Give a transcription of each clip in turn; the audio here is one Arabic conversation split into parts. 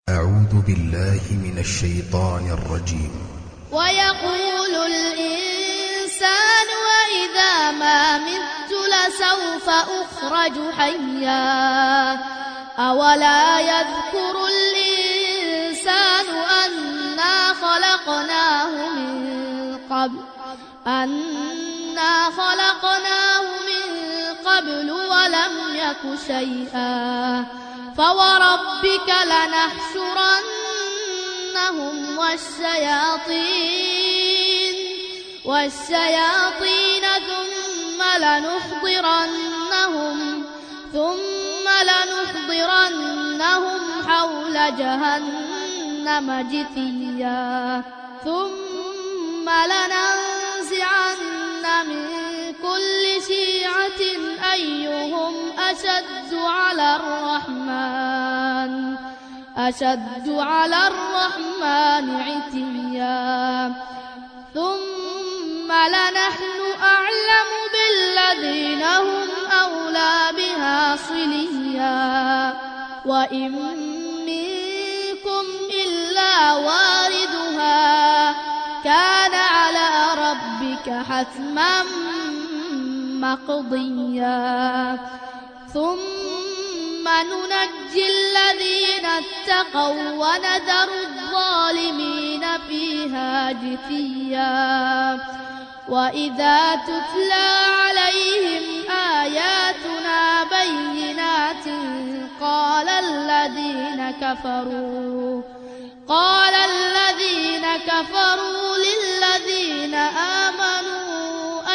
أعوذ بالله من الشيطان الرجيم. ويقول الإنسان وإذا ما مت لسوف أخرج حيا أولا يذكر الإنسان أنا خلقناه من قبل ولم يك شيئا فوربك لنحشرنهم والشياطين ثم لنحضرنهم حول جهنم جثيا ثم لننزعن من كل شيعة أيهم أشد على الرحمن عتيا ثم لنحن أعلم بالذين هم أولى بها صليا وإن منكم إلا واردها كان على ربك حتما مقضيا ثم ننجي الذين اتقوا ونذر الظالمين فيها جثيا وإذا تتلى عليهم آياتنا بينات قال الذين كفروا للذين آمنوا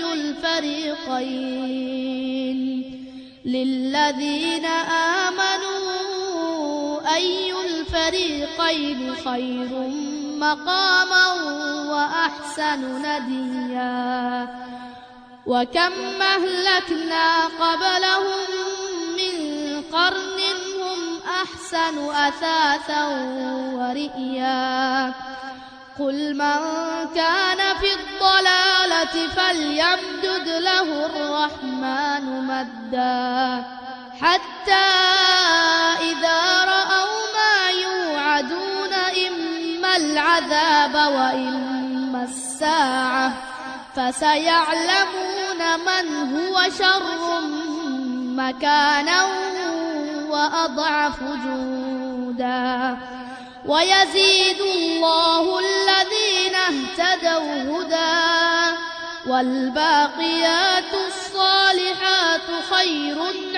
أي الفريقين خير مقاما وأحسن نديا وكم أهلكنا قبلهم من قرن هم أحسن أثاثا ورئيا قل من كان في الضلالة فليمدد له الرحمن مدا حتى إذا رأوا ما يوعدون إما العذاب وإما الساعة فسيعلمون من هو شر مكانا وأضعف جندا ويزيد الله الذين اهتدوا هدى والباقيات الصالحات خير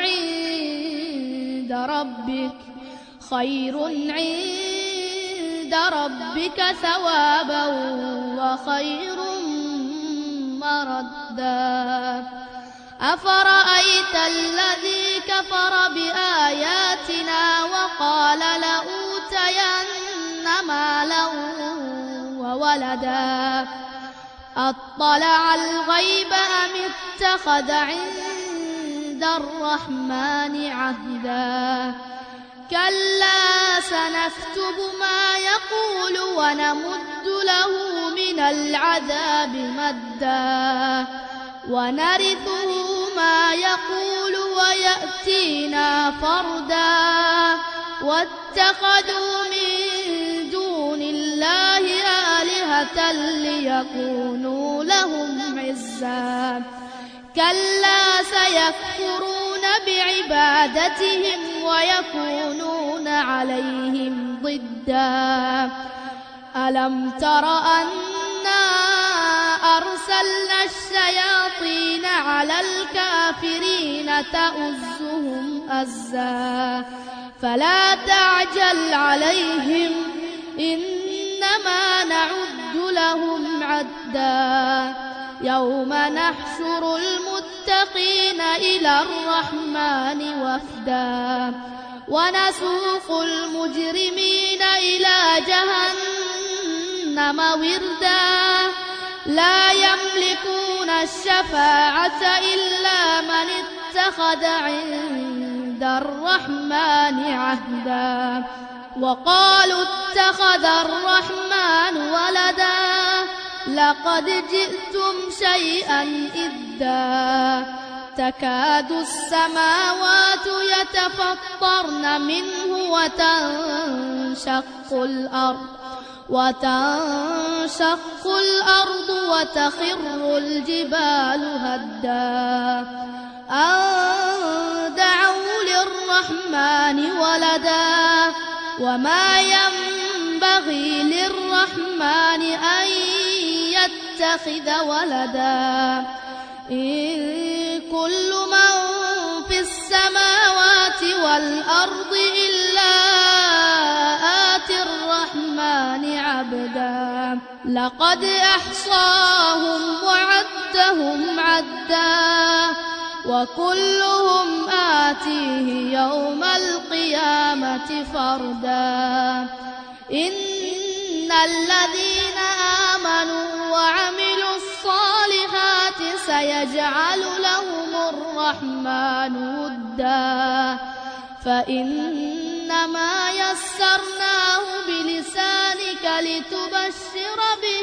عند ربك ثوابا وخير مردا أفرأيت الذي كفر بآياتنا وقال لأوتين مالا وولدا أطلع الغيب أم اتخذ عند الرحمن عهدا كلا سنكتب ما يقول ونمد له من العذاب مدا ونرثه ما يقول ويأتينا فردا واتخذوا من دون الله آلهة ليكونوا لهم عزا كلا سيكفرون بعبادتهم ويكونون عليهم ضدا ألم تر أنا أرسلنا الشياطين على الكافرين تؤزهم أزا فلا تعجل عليهم إنما نعد لهم عدا يوم نحشر المتقين إلى الرحمن وفدا ونسوق المجرمين إلى جهنم وردا لا يملكون الشفاعة إلا من اتخذ عند الرحمن عهدا وقالوا اتخذ الرحمن ولدا لقد جئتم شيئا إدا تكاد السماوات يتفطرن منه وتنشق الأرض وتخر الجبال هدا أن دعوا للرحمن ولدا وما ينبغي للرحمن أن يتخذ ولدا إن كل من في السماوات والأرض إلا آتي الرحمن عبدا لقد أحصاهم وعدهم عدا وكلهم آتيه يوم القيامة فردا إن الذين آمنوا وعملوا الصالحات سيجعل لهم الرحمن ودا فإنما يسرناه بلسانك لتبشر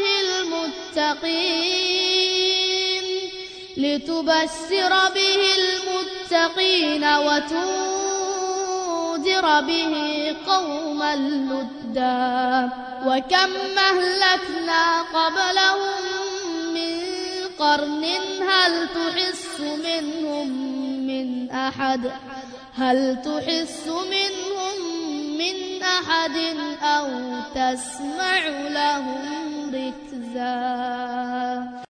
به المتقين وتنذر به قوما لدا وكم أهلكنا قبلهم من قرن هل تحس منهم من أحد أو تسمع لهم ركزا.